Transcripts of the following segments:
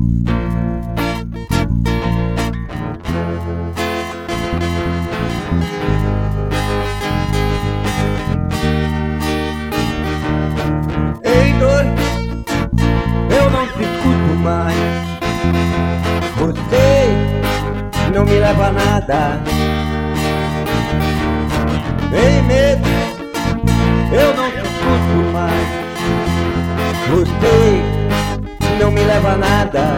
Ei, dor, eu não te escuto mais. Você não me leva a nada. Ei, medo, eu não te escuto mais. Você não me leva a nada.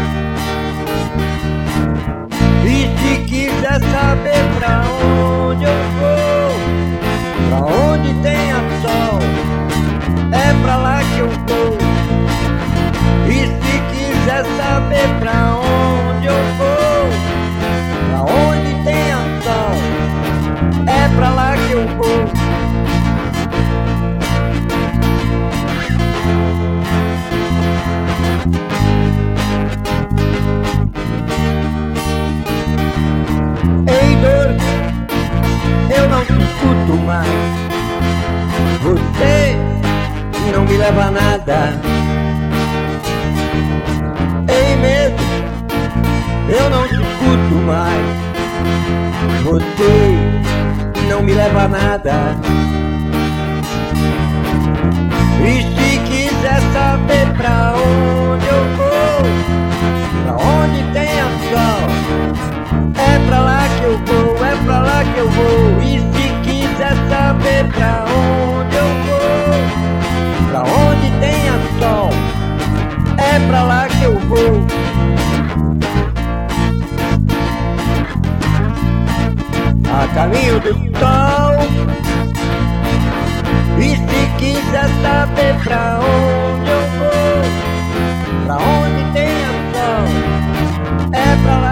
E se quiser saber pra onde eu vou, pra onde tenha sol, é pra lá que eu vou. E se quiser saber pra onde eu vou, pra onde tenha sol, é pra lá que eu vou. Ei, dor, eu não te escuto mais. Você não me leva a nada. Ei, medo, eu não te escuto mais. Você não me leva a nada. E se quiser saber pra onde eu vou, pra onde tenha sol, é pra lá que eu vou, é pra lá que eu vou. E se quiser saber pra onde eu vou, pra onde tenha sol, é pra lá que eu vou. A caminho do sol. E se quiser saber pra onde eu vou, pra onde tenha sol, é pra lá